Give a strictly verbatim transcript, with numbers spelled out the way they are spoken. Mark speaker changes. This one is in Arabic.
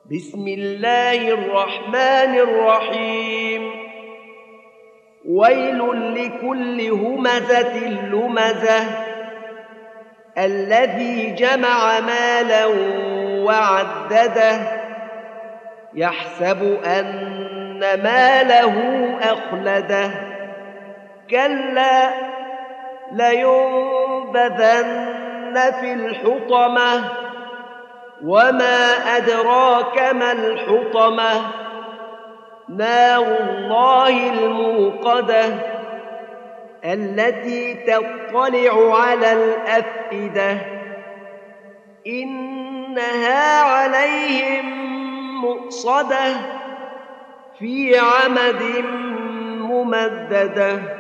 Speaker 1: بسم الله الرحمن الرحيم ويل لكل همزة لمزة الذي جمع مالا وعدده يحسب أن ماله أخلده كلا لينبذن في الحطمة وما أدراك ما الحطمة نار الله الموقدة التي تطلع على الأفئدة إنها عليهم مؤصدة في عمد ممددة.